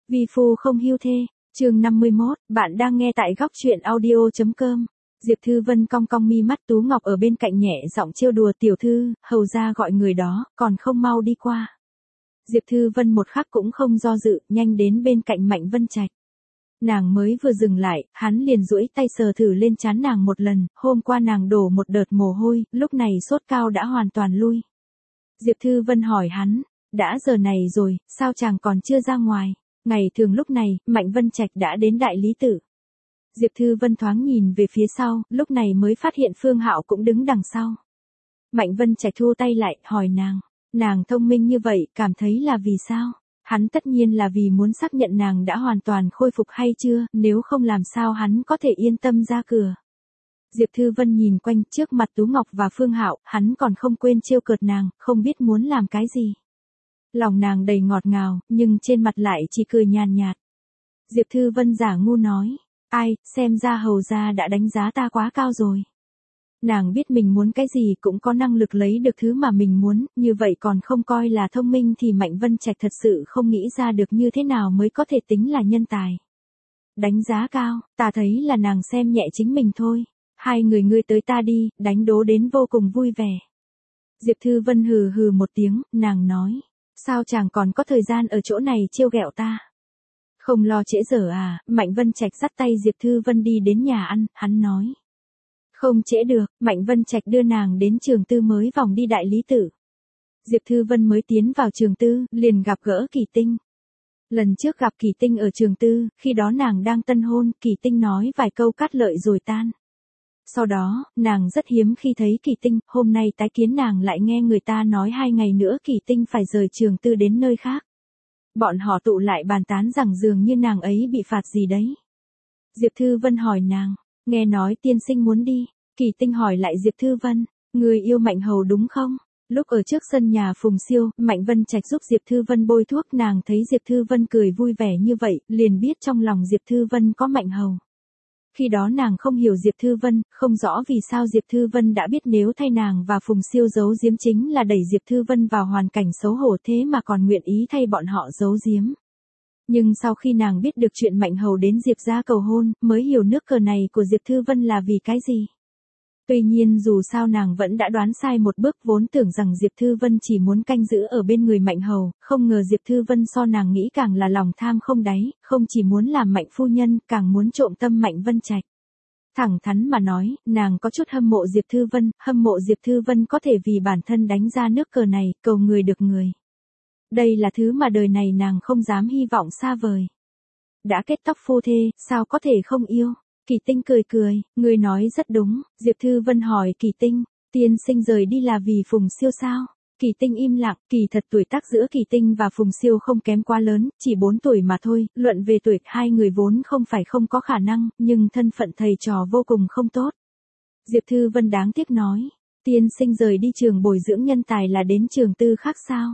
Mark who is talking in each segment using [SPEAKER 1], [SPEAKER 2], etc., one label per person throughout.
[SPEAKER 1] Vi phu không hưu thê, chương 51, bạn đang nghe tại góc truyện audio.com. Diệp Thư Vân cong cong mi mắt, Tú Ngọc ở bên cạnh nhẹ giọng trêu đùa, tiểu thư, hầu ra gọi người đó, còn không mau đi qua. Diệp Thư Vân một khắc cũng không do dự, nhanh đến bên cạnh Mạnh Vân Trạch. Nàng mới vừa dừng lại, hắn liền duỗi tay sờ thử lên trán nàng một lần, hôm qua nàng đổ một đợt mồ hôi, lúc này sốt cao đã hoàn toàn lui. Diệp Thư Vân hỏi hắn, đã giờ này rồi, sao chàng còn chưa ra ngoài? Ngày thường lúc này, Mạnh Vân Trạch đã đến đại lý tự. Diệp Thư Vân thoáng nhìn về phía sau, lúc này mới phát hiện Phương Hạo cũng đứng đằng sau. Mạnh Vân Trạch thu tay lại, hỏi nàng thông minh như vậy, cảm thấy là vì sao? Hắn tất nhiên là vì muốn xác nhận nàng đã hoàn toàn khôi phục hay chưa, nếu không làm sao hắn có thể yên tâm ra cửa. Diệp Thư Vân nhìn quanh, trước mặt Tú Ngọc và Phương Hạo, hắn còn không quên trêu cợt nàng, không biết muốn làm cái gì. Lòng nàng đầy ngọt ngào, nhưng trên mặt lại chỉ cười nhàn nhạt. Diệp Thư Vân giả ngu nói, ai, xem ra hầu gia đã đánh giá ta quá cao rồi. Nàng biết mình muốn cái gì, cũng có năng lực lấy được thứ mà mình muốn, như vậy còn không coi là thông minh thì Mạnh Vân Trạch thật sự không nghĩ ra được như thế nào mới có thể tính là nhân tài. Đánh giá cao, ta thấy là nàng xem nhẹ chính mình thôi. Hai người ngươi tới ta đi, đánh đố đến vô cùng vui vẻ. Diệp Thư Vân hừ hừ một tiếng, nàng nói, sao chàng còn có thời gian ở chỗ này trêu ghẹo ta? Không lo trễ giờ à? Mạnh Vân Trạch dắt tay Diệp Thư Vân đi đến nhà ăn, hắn nói. Không trễ được, Mạnh Vân Trạch đưa nàng đến trường tư mới vòng đi đại lý tự. Diệp Thư Vân mới tiến vào trường tư, liền gặp gỡ Kỳ Tinh. Lần trước gặp Kỳ Tinh ở trường tư, khi đó nàng đang tân hôn, Kỳ Tinh nói vài câu cát lợi rồi tan. Sau đó, nàng rất hiếm khi thấy Kỳ Tinh, hôm nay tái kiến nàng lại nghe người ta nói 2 ngày nữa Kỳ Tinh phải rời trường tư đến nơi khác. Bọn họ tụ lại bàn tán rằng dường như nàng ấy bị phạt gì đấy. Diệp Thư Vân hỏi nàng, nghe nói tiên sinh muốn đi. Kỳ Tinh hỏi lại Diệp Thư Vân, người yêu Mạnh Hầu đúng không? Lúc ở trước sân nhà Phùng Siêu, Mạnh Vân Trạch giúp Diệp Thư Vân bôi thuốc, nàng thấy Diệp Thư Vân cười vui vẻ như vậy, liền biết trong lòng Diệp Thư Vân có Mạnh Hầu. Khi đó nàng không hiểu Diệp Thư Vân, không rõ vì sao Diệp Thư Vân đã biết nếu thay nàng và Phùng Siêu giấu giếm chính là đẩy Diệp Thư Vân vào hoàn cảnh xấu hổ, thế mà còn nguyện ý thay bọn họ giấu giếm. Nhưng sau khi nàng biết được chuyện Mạnh Hầu đến Diệp gia cầu hôn, mới hiểu nước cờ này của Diệp Thư Vân là vì cái gì. Tuy nhiên dù sao nàng vẫn đã đoán sai một bước, vốn tưởng rằng Diệp Thư Vân chỉ muốn canh giữ ở bên người Mạnh Hầu, không ngờ Diệp Thư Vân so nàng nghĩ càng là lòng tham không đáy, không chỉ muốn làm Mạnh phu nhân, càng muốn trộm tâm Mạnh Vân Trạch. Thẳng thắn mà nói, nàng có chút hâm mộ Diệp Thư Vân, hâm mộ Diệp Thư Vân có thể vì bản thân đánh ra nước cờ này, cầu người được người. Đây là thứ mà đời này nàng không dám hy vọng xa vời. Đã kết tóc phu thê, sao có thể không yêu? Kỳ Tinh cười cười, người nói rất đúng. Diệp Thư Vân hỏi Kỳ Tinh, tiên sinh rời đi là vì Phùng Siêu sao? Kỳ Tinh im lặng, kỳ thật tuổi tác giữa Kỳ Tinh và Phùng Siêu không kém quá lớn, chỉ 4 tuổi mà thôi, luận về tuổi, hai người vốn không phải không có khả năng, nhưng thân phận thầy trò vô cùng không tốt. Diệp Thư Vân đáng tiếc nói, tiên sinh rời đi trường bồi dưỡng nhân tài là đến trường tư khác sao?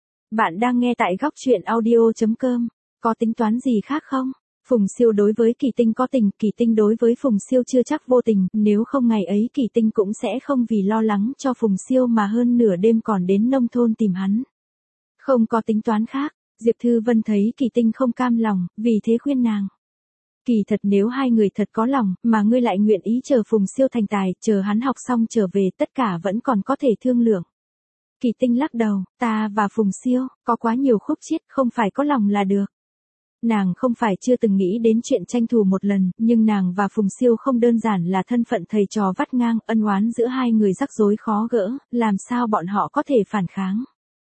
[SPEAKER 1] Bạn đang nghe tại góc truyện audio.com, có tính toán gì khác không? Phùng Siêu đối với Kỳ Tinh có tình, Kỳ Tinh đối với Phùng Siêu chưa chắc vô tình, nếu không ngày ấy Kỳ Tinh cũng sẽ không vì lo lắng cho Phùng Siêu mà hơn nửa đêm còn đến nông thôn tìm hắn. Không có tính toán khác, Diệp Thư Vân thấy Kỳ Tinh không cam lòng, vì thế khuyên nàng. Kỳ thật nếu hai người thật có lòng, mà ngươi lại nguyện ý chờ Phùng Siêu thành tài, chờ hắn học xong trở về, tất cả vẫn còn có thể thương lượng. Kỳ Tinh lắc đầu, ta và Phùng Siêu, có quá nhiều khúc chiết, không phải có lòng là được. Nàng không phải chưa từng nghĩ đến chuyện tranh thủ một lần, nhưng nàng và Phùng Siêu không đơn giản là thân phận thầy trò vắt ngang, ân oán giữa hai người rắc rối khó gỡ, làm sao bọn họ có thể phản kháng.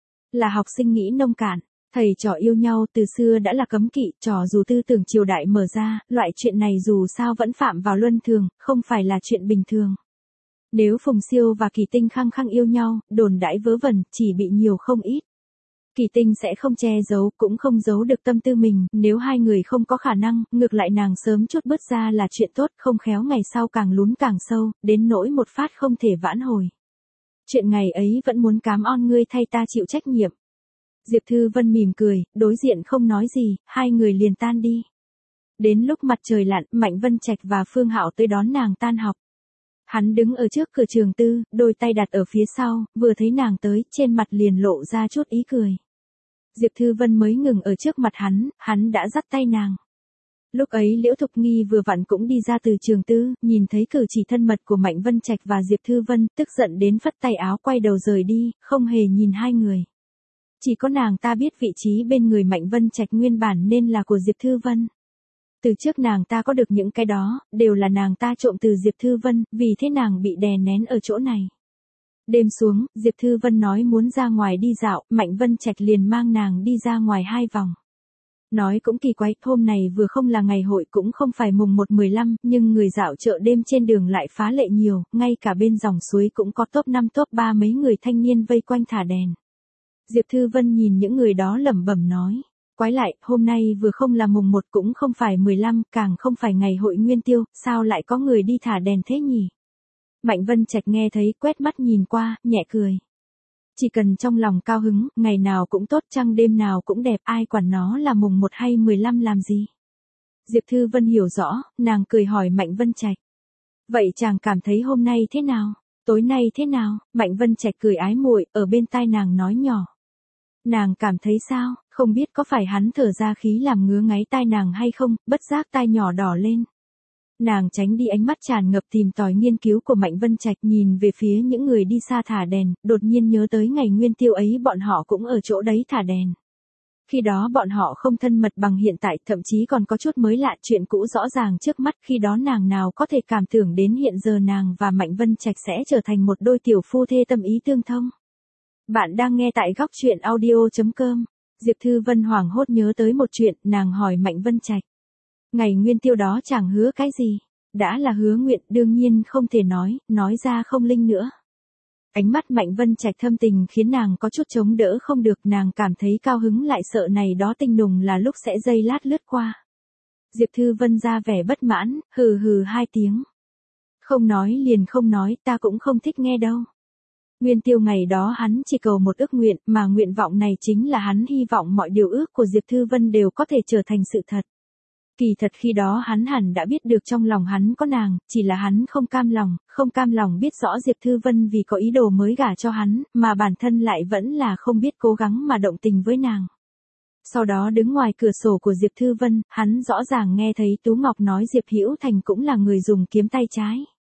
[SPEAKER 1] Là học sinh nghĩ nông cạn, thầy trò yêu nhau từ xưa đã là cấm kỵ, trò dù tư tưởng triều đại mở ra, loại chuyện này dù sao vẫn phạm vào luân thường, không phải là chuyện bình thường. Nếu Phùng Siêu và Kỳ Tinh khăng khăng yêu nhau, đồn đãi vớ vẩn, chỉ bị nhiều không ít. Kỳ Tinh sẽ không che giấu, cũng không giấu được tâm tư mình, nếu hai người không có khả năng, ngược lại nàng sớm chút bớt ra là chuyện tốt, không khéo ngày sau càng lún càng sâu, đến nỗi một phát không thể vãn hồi. Chuyện ngày ấy vẫn muốn cám ơn ngươi thay ta chịu trách nhiệm. Diệp Thư Vân mỉm cười, đối diện không nói gì, hai người liền tan đi. Đến lúc mặt trời lặn, Mạnh Vân Trạch và Phương Hạo tới đón nàng tan học. Hắn đứng ở trước cửa trường tư, đôi tay đặt ở phía sau, vừa thấy nàng tới, trên mặt liền lộ ra chút ý cười. Diệp Thư Vân mới ngừng ở trước mặt hắn đã dắt tay nàng. Lúc ấy Liễu Thục Nghi vừa vặn cũng đi ra từ trường tư, nhìn thấy cử chỉ thân mật của Mạnh Vân Trạch và Diệp Thư Vân, tức giận đến phất tay áo quay đầu rời đi, không hề nhìn hai người. Chỉ có nàng ta biết vị trí bên người Mạnh Vân Trạch nguyên bản nên là của Diệp Thư Vân. Từ trước nàng ta có được những cái đó, đều là nàng ta trộm từ Diệp Thư Vân, vì thế nàng bị đè nén ở chỗ này. Đêm xuống, Diệp Thư Vân nói muốn ra ngoài đi dạo, Mạnh Vân Trạch liền mang nàng đi ra ngoài 2 vòng. Nói cũng kỳ quái, hôm này vừa không là ngày hội cũng không phải mùng 1/15, nhưng người dạo chợ đêm trên đường lại phá lệ nhiều, ngay cả bên dòng suối cũng có top 5 top 3 mấy người thanh niên vây quanh thả đèn. Diệp Thư Vân nhìn những người đó lẩm bẩm nói, quái lại, hôm nay vừa không là mùng 1 cũng không phải 15, càng không phải ngày hội Nguyên Tiêu, sao lại có người đi thả đèn thế nhỉ? Mạnh Vân Trạch nghe thấy quét mắt nhìn qua, nhẹ cười. Chỉ cần trong lòng cao hứng, ngày nào cũng tốt trăng đêm nào cũng đẹp, ai quản nó là mùng 1 hay 15 làm gì. Diệp Thư Vân hiểu rõ, nàng cười hỏi Mạnh Vân Trạch. Vậy chàng cảm thấy hôm nay thế nào? Tối nay thế nào? Mạnh Vân Trạch cười ái muội, ở bên tai nàng nói nhỏ. Nàng cảm thấy sao, không biết có phải hắn thở ra khí làm ngứa ngáy tai nàng hay không, bất giác tai nhỏ đỏ lên. Nàng tránh đi ánh mắt tràn ngập tìm tòi nghiên cứu của Mạnh Vân Trạch, nhìn về phía những người đi xa thả đèn, đột nhiên nhớ tới ngày Nguyên Tiêu ấy bọn họ cũng ở chỗ đấy thả đèn. Khi đó bọn họ không thân mật bằng hiện tại, thậm chí còn có chút mới lạ, chuyện cũ rõ ràng trước mắt, khi đó nàng nào có thể cảm tưởng đến hiện giờ nàng và Mạnh Vân Trạch sẽ trở thành một đôi tiểu phu thê tâm ý tương thông. Bạn đang nghe tại góc truyện audio.com. Diệp Thư Vân hoảng hốt nhớ tới một chuyện, nàng hỏi Mạnh Vân Trạch. Ngày Nguyên Tiêu đó chẳng hứa cái gì? Đã là hứa nguyện, đương nhiên không thể nói ra không linh nữa. Ánh mắt Mạnh Vân Trạch thâm tình khiến nàng có chút chống đỡ không được, nàng cảm thấy cao hứng lại sợ này đó tinh nùng là lúc sẽ giây lát lướt qua. Diệp Thư Vân ra vẻ bất mãn, hừ hừ 2 tiếng. Không nói liền không nói, ta cũng không thích nghe đâu. Nguyên Tiêu ngày đó hắn chỉ cầu một ước nguyện, mà nguyện vọng này chính là hắn hy vọng mọi điều ước của Diệp Thư Vân đều có thể trở thành sự thật. Kỳ thật khi đó hắn hẳn đã biết được trong lòng hắn có nàng, chỉ là hắn không cam lòng biết rõ Diệp Thư Vân vì có ý đồ mới gả cho hắn, mà bản thân lại vẫn là không biết cố gắng mà động tình với nàng. Sau đó đứng ngoài cửa sổ của Diệp Thư Vân, hắn rõ ràng nghe thấy Tú Ngọc nói Diệp Hữu Thành cũng là người dùng kiếm tay trái.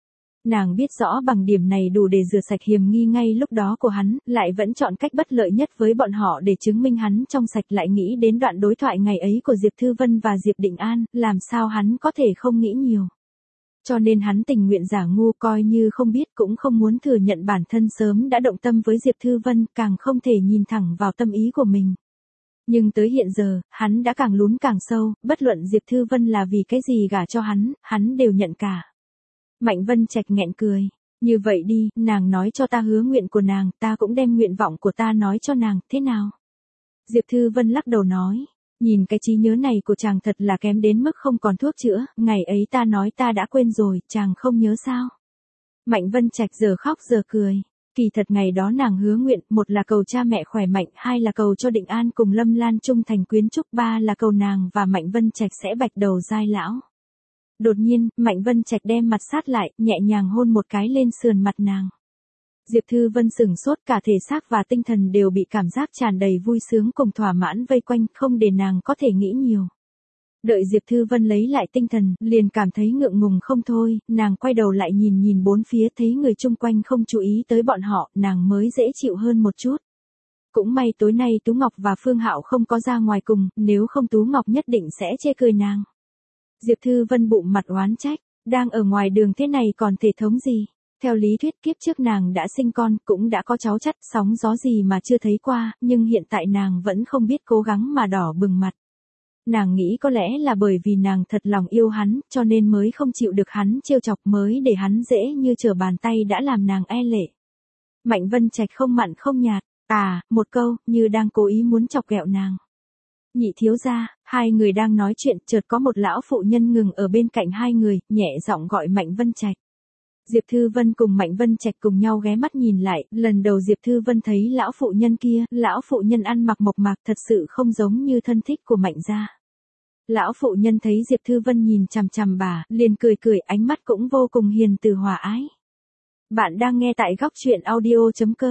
[SPEAKER 1] Nàng biết rõ bằng điểm này đủ để rửa sạch hiềm nghi ngay lúc đó của hắn, lại vẫn chọn cách bất lợi nhất với bọn họ để chứng minh hắn trong sạch, lại nghĩ đến đoạn đối thoại ngày ấy của Diệp Thư Vân và Diệp Định An, làm sao hắn có thể không nghĩ nhiều. Cho nên hắn tình nguyện giả ngu, coi như không biết, cũng không muốn thừa nhận bản thân sớm đã động tâm với Diệp Thư Vân, càng không thể nhìn thẳng vào tâm ý của mình. Nhưng tới hiện giờ, hắn đã càng lún càng sâu, bất luận Diệp Thư Vân là vì cái gì gả cho hắn đều nhận cả. Mạnh Vân Trạch nghẹn cười. Như vậy đi, nàng nói cho ta hứa nguyện của nàng, ta cũng đem nguyện vọng của ta nói cho nàng, thế nào? Diệp Thư Vân lắc đầu nói. Nhìn cái trí nhớ này của chàng thật là kém đến mức không còn thuốc chữa, ngày ấy ta nói ta đã quên rồi, chàng không nhớ sao? Mạnh Vân Trạch giờ khóc giờ cười. Kỳ thật ngày đó nàng hứa nguyện, 1 là cầu cha mẹ khỏe mạnh, 2 là cầu cho Định An cùng Lâm Lan trung thành quyến trúc, 3 là cầu nàng và Mạnh Vân Trạch sẽ bạch đầu giai lão. Đột nhiên, Mạnh Vân Trạch đem mặt sát lại, nhẹ nhàng hôn một cái lên sườn mặt nàng. Diệp Thư Vân sửng sốt, cả thể xác và tinh thần đều bị cảm giác tràn đầy vui sướng cùng thỏa mãn vây quanh, không để nàng có thể nghĩ nhiều. Đợi Diệp Thư Vân lấy lại tinh thần, liền cảm thấy ngượng ngùng không thôi, nàng quay đầu lại nhìn bốn phía, thấy người chung quanh không chú ý tới bọn họ, nàng mới dễ chịu hơn một chút. Cũng may tối nay Tú Ngọc và Phương Hạo không có ra ngoài cùng, nếu không Tú Ngọc nhất định sẽ chê cười nàng. Diệp Thư Vân bụng mặt oán trách, đang ở ngoài đường thế này còn thể thống gì? Theo lý thuyết kiếp trước nàng đã sinh con, cũng đã có cháu chắt, sóng gió gì mà chưa thấy qua, nhưng hiện tại nàng vẫn không biết cố gắng mà đỏ bừng mặt. Nàng nghĩ có lẽ là bởi vì nàng thật lòng yêu hắn, cho nên mới không chịu được hắn trêu chọc, mới để hắn dễ như trở bàn tay đã làm nàng e lệ. Mạnh Vân Trạch không mặn không nhạt, một câu, như đang cố ý muốn chọc ghẹo nàng. Nhị thiếu gia, 2 người đang nói chuyện, chợt có một lão phụ nhân ngừng ở bên cạnh 2 người, nhẹ giọng gọi Mạnh Vân Trạch. Diệp Thư Vân cùng Mạnh Vân Trạch cùng nhau ghé mắt nhìn lại, lần đầu Diệp Thư Vân thấy lão phụ nhân kia, lão phụ nhân ăn mặc mộc mạc thật sự không giống như thân thích của Mạnh gia. Lão phụ nhân thấy Diệp Thư Vân nhìn chằm chằm bà, liền cười, ánh mắt cũng vô cùng hiền từ hòa ái. Bạn đang nghe tại góc truyện audio.com.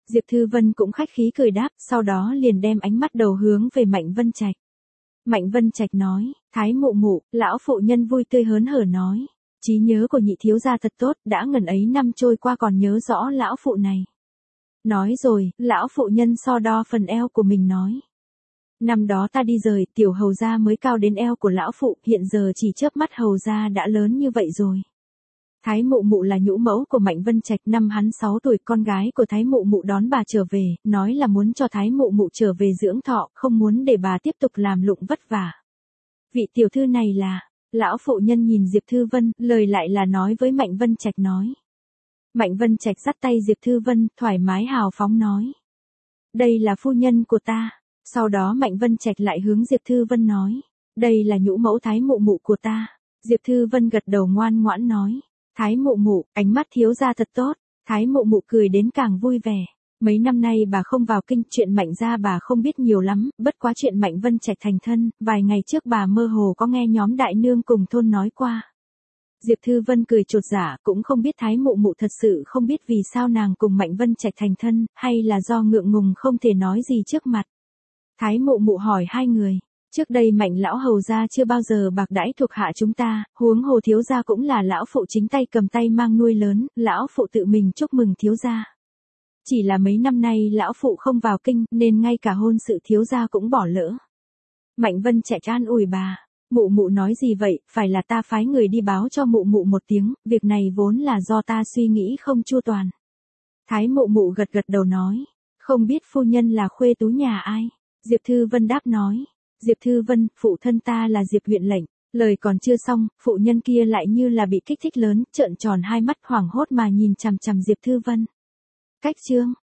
[SPEAKER 1] Diệp Thư Vân cũng khách khí cười đáp, sau đó liền đem ánh mắt đầu hướng về Mạnh Vân Trạch. Mạnh Vân Trạch nói, Thái mụ mụ, lão phụ nhân vui tươi hớn hở nói. Trí nhớ của nhị thiếu gia thật tốt, đã ngần ấy năm trôi qua còn nhớ rõ lão phụ này. Nói rồi, lão phụ nhân so đo phần eo của mình nói. Năm đó ta đi rời, tiểu hầu gia mới cao đến eo của lão phụ, hiện giờ chỉ chớp mắt hầu gia đã lớn như vậy rồi. Thái mụ mụ là nhũ mẫu của Mạnh Vân Trạch, năm hắn 6 tuổi, con gái của Thái mụ mụ đón bà trở về, nói là muốn cho Thái mụ mụ trở về dưỡng thọ, không muốn để bà tiếp tục làm lụng vất vả. Vị tiểu thư này là, lão phụ nhân nhìn Diệp Thư Vân, lời lại là nói với Mạnh Vân Trạch nói. Mạnh Vân Trạch dắt tay Diệp Thư Vân, thoải mái hào phóng nói. Đây là phu nhân của ta. Sau đó Mạnh Vân Trạch lại hướng Diệp Thư Vân nói. Đây là nhũ mẫu Thái mụ mụ của ta. Diệp Thư Vân gật đầu ngoan ngoãn nói. Thái mụ mụ, ánh mắt thiếu gia thật tốt. Thái mụ mụ cười đến càng vui vẻ. Mấy năm nay bà không vào kinh, chuyện Mạnh gia bà không biết nhiều lắm, bất quá chuyện Mạnh Vân Trạch thành thân, vài ngày trước bà mơ hồ có nghe nhóm đại nương cùng thôn nói qua. Diệp Thư Vân cười chột dạ, cũng không biết Thái mụ mụ thật sự không biết vì sao nàng cùng Mạnh Vân Trạch thành thân, hay là do ngượng ngùng không thể nói gì trước mặt. Thái mụ mụ hỏi hai người. Trước đây Mạnh lão hầu gia chưa bao giờ bạc đãi thuộc hạ chúng ta, huống hồ thiếu gia cũng là lão phụ chính tay cầm tay mang nuôi lớn, lão phụ tự mình chúc mừng thiếu gia. Chỉ là mấy năm nay lão phụ không vào kinh, nên ngay cả hôn sự thiếu gia cũng bỏ lỡ. Mạnh Vân Trạch an ủi bà. Mụ mụ nói gì vậy, phải là ta phái người đi báo cho mụ mụ một tiếng, việc này vốn là do ta suy nghĩ không chu toàn. Thái mụ mụ gật gật đầu nói. Không biết phu nhân là khuê tú nhà ai? Diệp Thư Vân đáp nói. Diệp Thư Vân, phụ thân ta là Diệp huyện lệnh. Lời còn chưa xong, phụ nhân kia lại như là bị kích thích lớn, trợn tròn hai mắt hoảng hốt mà nhìn chằm chằm Diệp Thư Vân. Cách chương.